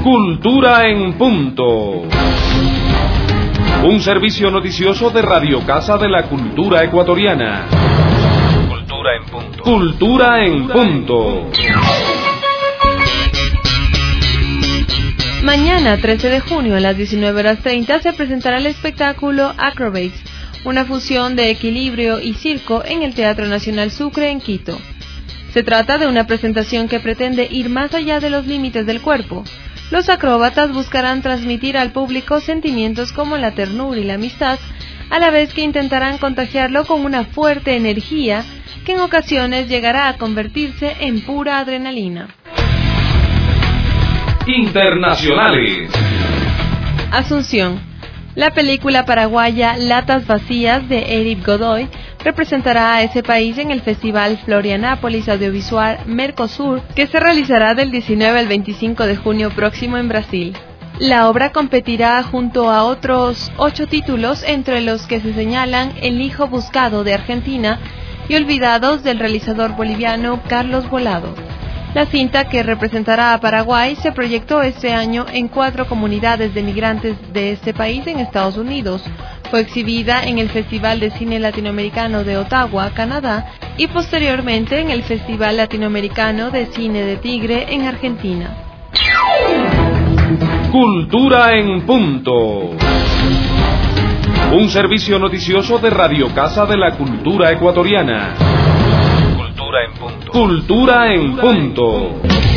Cultura en Punto. Un servicio noticioso de Radio Casa de la Cultura Ecuatoriana. Cultura en Punto. Cultura en Punto. Mañana, 13 de junio, a las 19:30, se presentará el espectáculo Acrobates, una fusión de equilibrio y circo en el Teatro Nacional Sucre en Quito. Se trata de una presentación que pretende ir más allá de los límites del cuerpo. Los acróbatas buscarán transmitir al público sentimientos como la ternura y la amistad, a la vez que intentarán contagiarlo con una fuerte energía que en ocasiones llegará a convertirse en pura adrenalina. Internacionales. Asunción. La película paraguaya Latas Vacías de Eric Godoy representará a ese país en el Festival Florianápolis Audiovisual Mercosur, que se realizará del 19 al 25 de junio próximo en Brasil. La obra competirá junto a otros 8 títulos, entre los que se señalan El hijo buscado de Argentina y Olvidados del realizador boliviano Carlos Volado. La cinta, que representará a Paraguay, se proyectó este año en 4 comunidades de migrantes de este país en Estados Unidos. Fue exhibida en el Festival de Cine Latinoamericano de Ottawa, Canadá, y posteriormente en el Festival Latinoamericano de Cine de Tigre en Argentina. Cultura en Punto. Un servicio noticioso de Radio Casa de la Cultura Ecuatoriana. Cultura en Punto. Cultura en Punto.